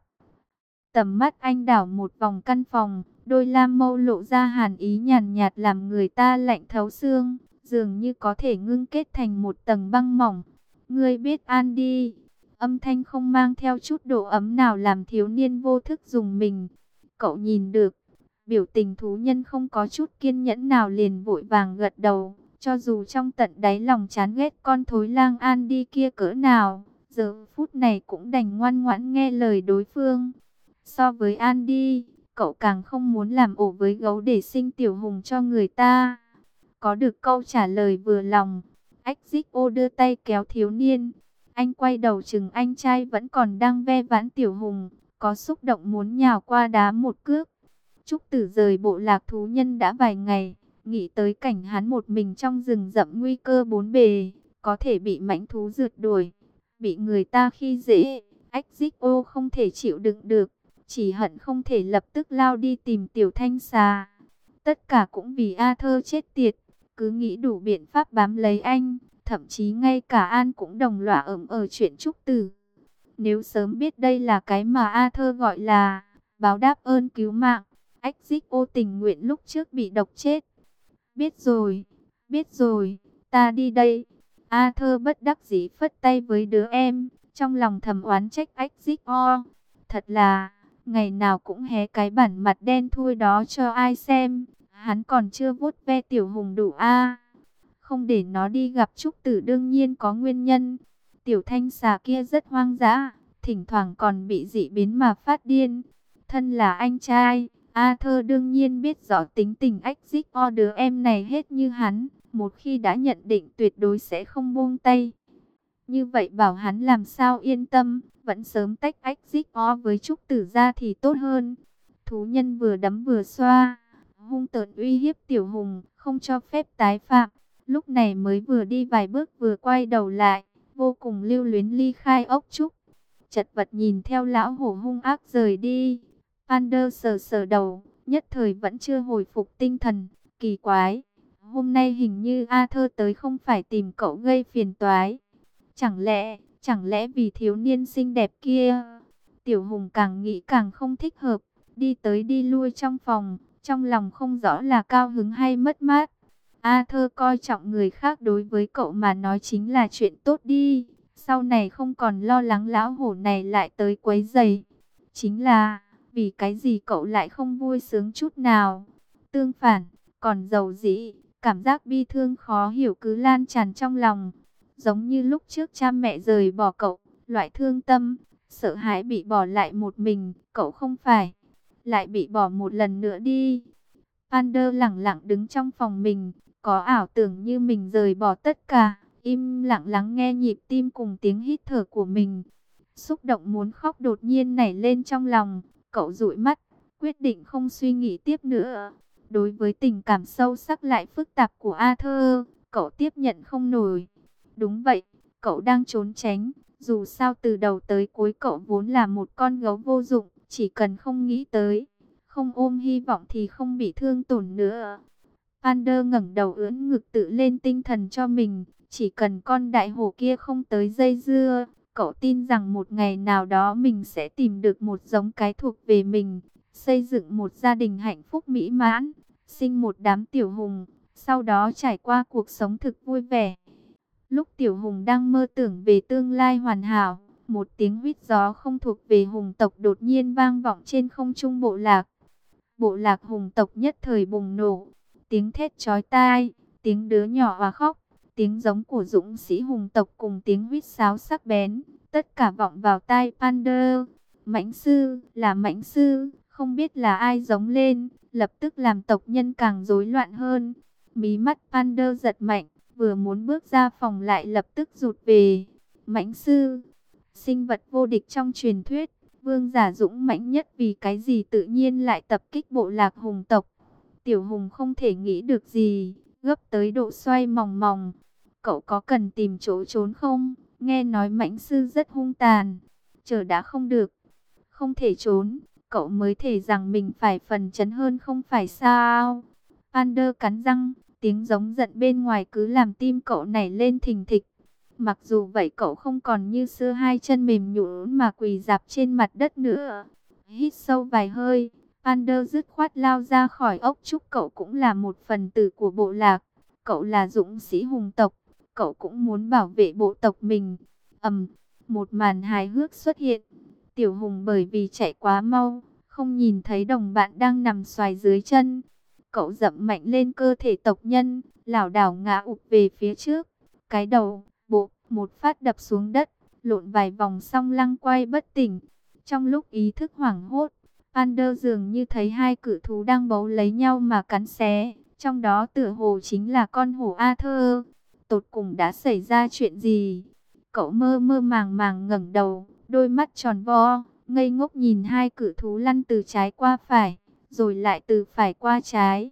S1: Tầm mắt anh đảo một vòng căn phòng, đôi lam mâu lộ ra hàn ý nhàn nhạt làm người ta lạnh thấu xương, dường như có thể ngưng kết thành một tầng băng mỏng. Ngươi biết Andy, âm thanh không mang theo chút độ ấm nào làm thiếu niên vô thức dùng mình. Cậu nhìn được, biểu tình thú nhân không có chút kiên nhẫn nào liền vội vàng gật đầu, cho dù trong tận đáy lòng chán ghét con thối lang Andy kia cỡ nào, giờ phút này cũng đành ngoan ngoãn nghe lời đối phương. So với Andy, cậu càng không muốn làm ổ với gấu để sinh Tiểu Hùng cho người ta. Có được câu trả lời vừa lòng, Exito đưa tay kéo thiếu niên. Anh quay đầu chừng anh trai vẫn còn đang ve vãn Tiểu Hùng, có xúc động muốn nhào qua đá một cước. Trúc Tử rời bộ lạc thú nhân đã vài ngày, nghĩ tới cảnh hắn một mình trong rừng rậm nguy cơ bốn bề, có thể bị mãnh thú rượt đuổi, bị người ta khi dễ. Exito không thể chịu đựng được, chỉ hận không thể lập tức lao đi tìm Tiểu Thanh Xà. Tất cả cũng vì A Thơ chết tiệt, cứ nghĩ đủ biện pháp bám lấy anh, thậm chí ngay cả An cũng đồng lõa ẩm ở chuyện Trúc Tử. Nếu sớm biết đây là cái mà A Thơ gọi là báo đáp ơn cứu mạng, Exito tình nguyện lúc trước bị độc chết. Biết rồi, biết rồi, ta đi đây. A Thơ bất đắc dĩ phất tay với đứa em, trong lòng thầm oán trách Exito. Thật là, ngày nào cũng hé cái bản mặt đen thui đó cho ai xem. Hắn còn chưa vuốt ve Tiểu Hùng đủ a. Không để nó đi gặp Trúc Tử đương nhiên có nguyên nhân. Tiểu Thanh Xà kia rất hoang dã, thỉnh thoảng còn bị dị biến mà phát điên. Thân là anh trai, A Thơ đương nhiên biết rõ tính tình Exito đứa em này hết như hắn. Một khi đã nhận định tuyệt đối sẽ không buông tay. Như vậy bảo hắn làm sao yên tâm, vẫn sớm tách Exito với Trúc Tử ra thì tốt hơn. Thú nhân vừa đấm vừa xoa, hung tợn uy hiếp Tiểu Hùng, không cho phép tái phạm. Lúc này mới vừa đi vài bước vừa quay đầu lại, vô cùng lưu luyến ly khai ốc trúc. Chật vật nhìn theo lão hổ hung ác rời đi. Pander sờ sờ đầu, nhất thời vẫn chưa hồi phục tinh thần. Kỳ quái, hôm nay hình như A Thơ tới không phải tìm cậu gây phiền toái. Chẳng lẽ, chẳng lẽ vì thiếu niên xinh đẹp kia? Tiểu Hùng càng nghĩ càng không thích hợp, đi tới đi lui trong phòng, trong lòng không rõ là cao hứng hay mất mát. A Thơ coi trọng người khác đối với cậu mà nói chính là chuyện tốt đi. Sau này không còn lo lắng lão hổ này lại tới quấy rầy. Chính là, vì cái gì cậu lại không vui sướng chút nào? Tương phản, còn giàu dĩ, cảm giác bi thương khó hiểu cứ lan tràn trong lòng. Giống như lúc trước cha mẹ rời bỏ cậu, loại thương tâm, sợ hãi bị bỏ lại một mình, cậu không phải lại bị bỏ một lần nữa đi. Pander lặng lặng đứng trong phòng mình, có ảo tưởng như mình rời bỏ tất cả, im lặng lắng nghe nhịp tim cùng tiếng hít thở của mình. Xúc động muốn khóc đột nhiên nảy lên trong lòng, cậu dụi mắt, quyết định không suy nghĩ tiếp nữa. Đối với tình cảm sâu sắc lại phức tạp của Arthur, cậu tiếp nhận không nổi. Đúng vậy, cậu đang trốn tránh, dù sao từ đầu tới cuối cậu vốn là một con gấu vô dụng, chỉ cần không nghĩ tới, không ôm hy vọng thì không bị thương tổn nữa. Pander ngẩng đầu ưỡn ngực tự lên tinh thần cho mình, chỉ cần con đại hổ kia không tới dây dưa, cậu tin rằng một ngày nào đó mình sẽ tìm được một giống cái thuộc về mình, xây dựng một gia đình hạnh phúc mỹ mãn, sinh một đám tiểu hùng, sau đó trải qua cuộc sống thực vui vẻ. Lúc tiểu hùng đang mơ tưởng về tương lai hoàn hảo, một tiếng huýt gió không thuộc về hùng tộc đột nhiên vang vọng trên không trung bộ lạc. Bộ lạc hùng tộc nhất thời bùng nổ, tiếng thét chói tai, tiếng đứa nhỏ và khóc, tiếng giống của dũng sĩ hùng tộc cùng tiếng huýt sáo sắc bén, tất cả vọng vào tai Pander. Mãnh sư, là mãnh sư, không biết là ai giống lên, lập tức làm tộc nhân càng rối loạn hơn. Mí mắt Pander giật mạnh, vừa muốn bước ra phòng lại lập tức rụt về. Mãnh sư, sinh vật vô địch trong truyền thuyết, vương giả dũng mãnh nhất, vì cái gì tự nhiên lại tập kích bộ lạc hùng tộc. Tiểu hùng không thể nghĩ được gì, gấp tới độ xoay mòng mòng. Cậu có cần tìm chỗ trốn không? Nghe nói mãnh sư rất hung tàn. Chờ đã không được, không thể trốn, cậu mới thể rằng mình phải phần chấn hơn không phải sao? Pander cắn răng, tiếng giống giận bên ngoài cứ làm tim cậu nảy lên thình thịch. Mặc dù vậy cậu không còn như xưa hai chân mềm nhũn mà quỳ dạp trên mặt đất nữa. Hít sâu vài hơi, Pander dứt khoát lao ra khỏi ốc trúc. Cậu cũng là một phần tử của bộ lạc, cậu là dũng sĩ hùng tộc, cậu cũng muốn bảo vệ bộ tộc mình. Ầm, một màn hài hước xuất hiện. Tiểu hùng bởi vì chạy quá mau, không nhìn thấy đồng bạn đang nằm xoài dưới chân. Cậu dậm mạnh lên cơ thể tộc nhân, lảo đảo ngã ụp về phía trước. Cái đầu, bộ, một phát đập xuống đất, lộn vài vòng xong lăng quay bất tỉnh. Trong lúc ý thức hoảng hốt, Pander dường như thấy hai cự thú đang bấu lấy nhau mà cắn xé. Trong đó tựa hồ chính là con hổ Arthur. Tột cùng đã xảy ra chuyện gì? Cậu mơ mơ màng màng ngẩng đầu, đôi mắt tròn vo, ngây ngốc nhìn hai cự thú lăn từ trái qua phải, rồi lại từ phải qua trái.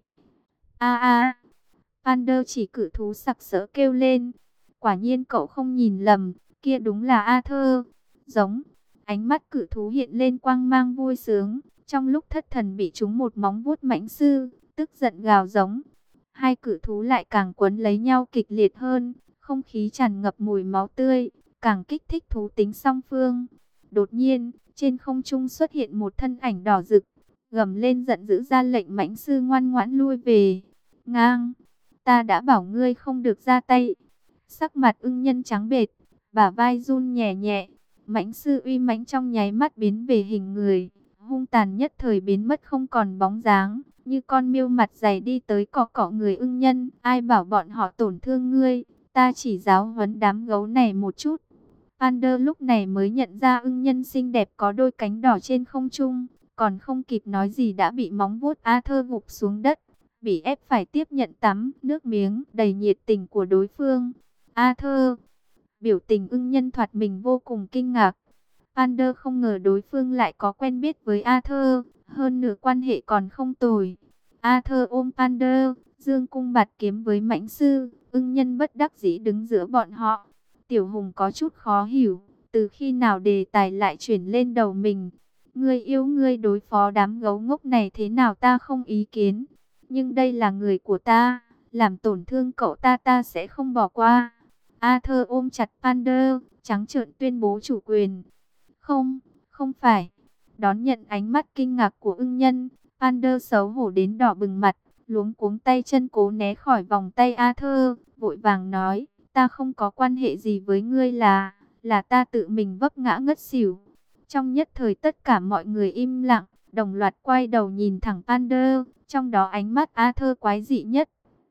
S1: A a, Pander chỉ cự thú sặc sỡ kêu lên. Quả nhiên cậu không nhìn lầm, kia đúng là Arthur. Giống, ánh mắt cự thú hiện lên quang mang vui sướng, trong lúc thất thần bị trúng một móng vuốt mãnh sư, tức giận gào giống. Hai cự thú lại càng quấn lấy nhau kịch liệt hơn, không khí tràn ngập mùi máu tươi, càng kích thích thú tính song phương. Đột nhiên, trên không trung xuất hiện một thân ảnh đỏ rực, gầm lên giận dữ ra lệnh mãnh sư ngoan ngoãn lui về. Ngang, ta đã bảo ngươi không được ra tay. Sắc mặt ưng nhân trắng bệch, bả vai run nhẹ nhẹ. Mãnh sư uy mãnh trong nháy mắt biến về hình người, hung tàn nhất thời biến mất không còn bóng dáng, như con miêu mặt dày đi tới cọ cọ người ưng nhân. Ai bảo bọn họ tổn thương ngươi, ta chỉ giáo huấn đám gấu này một chút. Pander lúc này mới nhận ra ưng nhân xinh đẹp có đôi cánh đỏ trên không trung, còn không kịp nói gì đã bị móng vuốt Arthur gục xuống đất, bị ép phải tiếp nhận tắm nước miếng đầy nhiệt tình của đối phương. Arthur, biểu tình ưng nhân thoạt mình vô cùng kinh ngạc. Pander không ngờ đối phương lại có quen biết với Arthur, hơn nửa quan hệ còn không tồi. Arthur ôm Pander, dương cung bạt kiếm với mãnh sư, ưng nhân bất đắc dĩ đứng giữa bọn họ. Tiểu hùng có chút khó hiểu, từ khi nào đề tài lại chuyển lên đầu mình. Ngươi yêu ngươi đối phó đám gấu ngốc này thế nào ta không ý kiến, nhưng đây là người của ta, làm tổn thương cậu ta ta sẽ không bỏ qua. Arthur ôm chặt Pander, trắng trợn tuyên bố chủ quyền. Không, không phải. Đón nhận ánh mắt kinh ngạc của ưng nhân, Pander xấu hổ đến đỏ bừng mặt, luống cuống tay chân cố né khỏi vòng tay Arthur, vội vàng nói, ta không có quan hệ gì với ngươi, là, là ta tự mình vấp ngã ngất xỉu. Trong nhất thời tất cả mọi người im lặng, đồng loạt quay đầu nhìn thẳng Pander, trong đó ánh mắt Arthur quái dị nhất.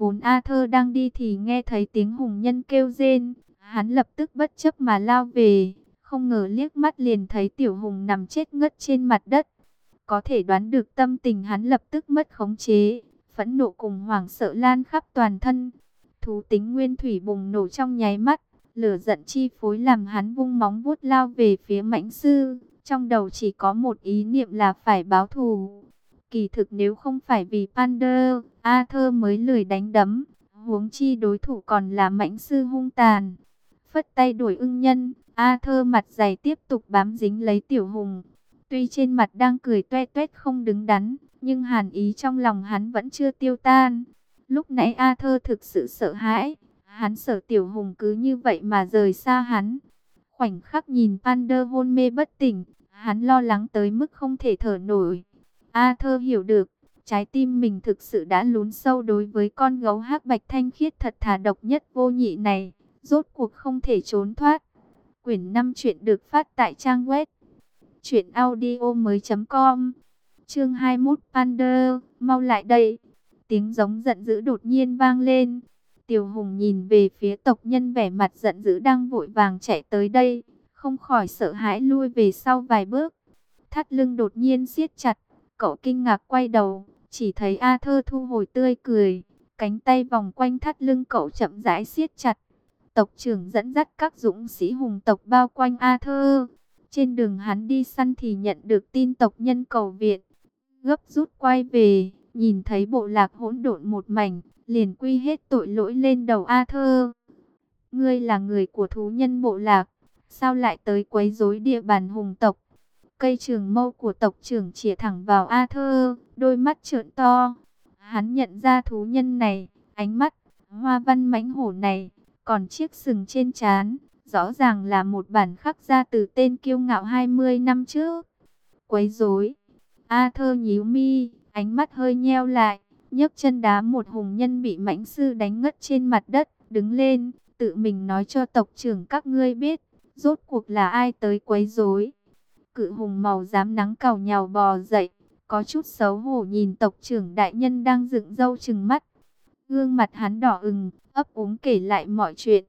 S1: Vốn Arthur đang đi thì nghe thấy tiếng hùng nhân kêu rên, hắn lập tức bất chấp mà lao về, không ngờ liếc mắt liền thấy tiểu hùng nằm chết ngất trên mặt đất. Có thể đoán được tâm tình hắn lập tức mất khống chế, phẫn nộ cùng hoảng sợ lan khắp toàn thân. Thú tính nguyên thủy bùng nổ trong nháy mắt, lửa giận chi phối làm hắn vung móng vuốt lao về phía mãnh sư, trong đầu chỉ có một ý niệm là phải báo thù. Kỳ thực nếu không phải vì Pander, Arthur mới lười đánh đấm, huống chi đối thủ còn là mãnh sư hung tàn. Phất tay đuổi ưng nhân, Arthur mặt dày tiếp tục bám dính lấy tiểu hùng. Tuy trên mặt đang cười toe toét không đứng đắn, nhưng hàn ý trong lòng hắn vẫn chưa tiêu tan. Lúc nãy Arthur thực sự sợ hãi, hắn sợ tiểu hùng cứ như vậy mà rời xa hắn. Khoảnh khắc nhìn Pander hôn mê bất tỉnh, hắn lo lắng tới mức không thể thở nổi. Arthur hiểu được, trái tim mình thực sự đã lún sâu đối với con gấu hắc bạch thanh khiết thật thà độc nhất vô nhị này, rốt cuộc không thể trốn thoát. Quyển năm truyện được phát tại trang web truyện audio mới.com. Chương hai mươi mốt, Pander, mau lại đây. Tiếng giống giận dữ đột nhiên vang lên. Tiểu Hùng nhìn về phía tộc nhân vẻ mặt giận dữ đang vội vàng chạy tới đây, không khỏi sợ hãi lui về sau vài bước. Thắt lưng đột nhiên siết chặt, cậu kinh ngạc quay đầu, chỉ thấy Arthur thu hồi tươi cười, cánh tay vòng quanh thắt lưng cậu chậm rãi siết chặt. Tộc trưởng dẫn dắt các dũng sĩ hùng tộc bao quanh Arthur. Trên đường hắn đi săn thì nhận được tin tộc nhân cầu viện, gấp rút quay về, nhìn thấy bộ lạc hỗn độn một mảnh, liền quy hết tội lỗi lên đầu Arthur. Ngươi là người của thú nhân bộ lạc, sao lại tới quấy rối địa bàn hùng tộc? Cây trường mâu của tộc trưởng chĩa thẳng vào Arthur, đôi mắt trợn to. Hắn nhận ra thú nhân này, ánh mắt, hoa văn mãnh hổ này, còn chiếc sừng trên trán, rõ ràng là một bản khắc ra từ tên kiêu ngạo hai mươi năm trước. Quấy rối. Arthur nhíu mi, ánh mắt hơi nheo lại, nhấc chân đá một hùng nhân bị mãnh sư đánh ngất trên mặt đất, đứng lên, tự mình nói cho tộc trưởng các ngươi biết, rốt cuộc là ai tới quấy rối. Cự hùng màu xám nắng cào nhào bò dậy, có chút xấu hổ nhìn tộc trưởng đại nhân đang dựng râu trừng mắt. Gương mặt hắn đỏ ửng, ấp úng kể lại mọi chuyện.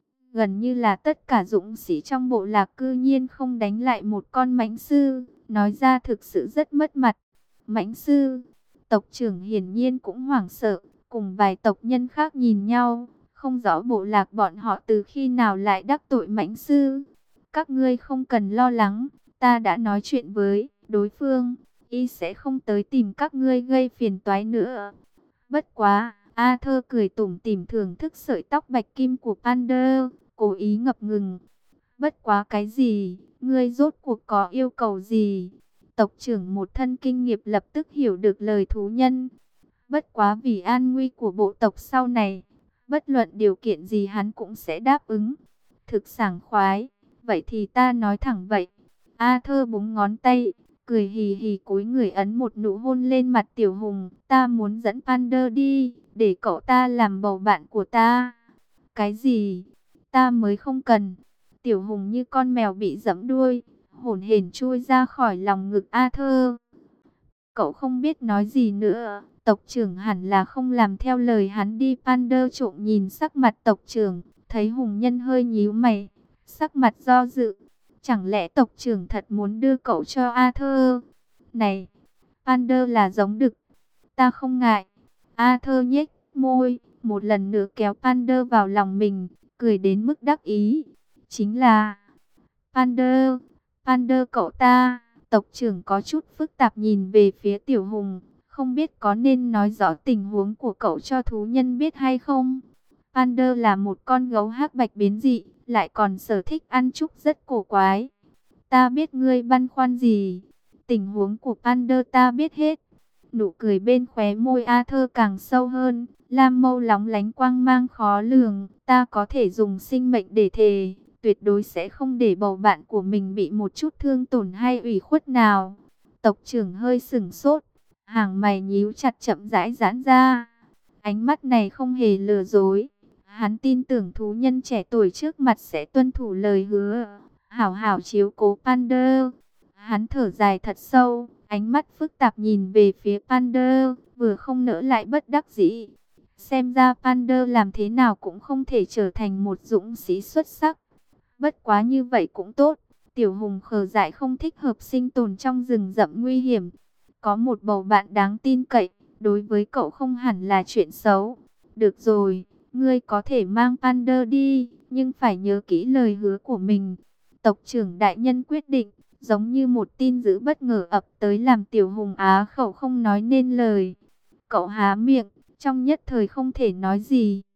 S1: Gần như là tất cả dũng sĩ trong bộ lạc cư nhiên không đánh lại một con mãnh sư, nói ra thực sự rất mất mặt. Mãnh sư, tộc trưởng hiển nhiên cũng hoảng sợ, cùng vài tộc nhân khác nhìn nhau, không rõ bộ lạc bọn họ từ khi nào lại đắc tội mãnh sư. Các ngươi không cần lo lắng, ta đã nói chuyện với đối phương, y sẽ không tới tìm các ngươi gây phiền toái nữa. Bất quá, Arthur cười tủm tỉm thưởng thức sợi tóc bạch kim của Pander, cố ý ngập ngừng. Bất quá cái gì, ngươi rốt cuộc có yêu cầu gì? Tộc trưởng một thân kinh nghiệm lập tức hiểu được lời thú nhân. Bất quá vì an nguy của bộ tộc sau này, bất luận điều kiện gì hắn cũng sẽ đáp ứng. Thực sảng khoái, vậy thì ta nói thẳng vậy. Arthur búng ngón tay, cười hì hì cúi người ấn một nụ hôn lên mặt tiểu hùng. Ta muốn dẫn Pander đi, để cậu ta làm bầu bạn của ta. Cái gì? Ta mới không cần. Tiểu hùng như con mèo bị giẫm đuôi, hổn hển chui ra khỏi lòng ngực Arthur. Cậu không biết nói gì nữa, tộc trưởng hẳn là không làm theo lời hắn đi. Pander trộm nhìn sắc mặt tộc trưởng, thấy hùng nhân hơi nhíu mày, sắc mặt do dự. Chẳng lẽ tộc trưởng thật muốn đưa cậu cho Arthur? Này, Pander là giống đực, ta không ngại. Arthur nhếch môi, một lần nữa kéo Pander vào lòng mình, cười đến mức đắc ý. Chính là Pander, Pander cậu ta. Tộc trưởng có chút phức tạp nhìn về phía tiểu hùng, không biết có nên nói rõ tình huống của cậu cho thú nhân biết hay không. Pander là một con gấu hắc bạch biến dị, lại còn sở thích ăn trúc rất cổ quái. Ta biết ngươi băn khoăn gì, tình huống của Pander ta biết hết. Nụ cười bên khóe môi Arthur càng sâu hơn, lam mâu lóng lánh quang mang khó lường. Ta có thể dùng sinh mệnh để thề, tuyệt đối sẽ không để bầu bạn của mình bị một chút thương tổn hay ủy khuất nào. Tộc trưởng hơi sửng sốt, hàng mày nhíu chặt chậm rãi giãn ra. Ánh mắt này không hề lừa dối. Hắn tin tưởng thú nhân trẻ tuổi trước mặt sẽ tuân thủ lời hứa, hảo hảo chiếu cố Pander. Hắn thở dài thật sâu, ánh mắt phức tạp nhìn về phía Pander, vừa không nỡ lại bất đắc dĩ. Xem ra Pander làm thế nào cũng không thể trở thành một dũng sĩ xuất sắc. Bất quá như vậy cũng tốt. Tiểu Hùng khờ dại không thích hợp sinh tồn trong rừng rậm nguy hiểm. Có một bầu bạn đáng tin cậy, đối với cậu không hẳn là chuyện xấu. Được rồi, ngươi có thể mang Pander đi, nhưng phải nhớ kỹ lời hứa của mình. Tộc trưởng đại nhân quyết định, giống như một tin dữ bất ngờ ập tới làm Tiểu Hùng á khẩu không nói nên lời. Cậu há miệng, trong nhất thời không thể nói gì.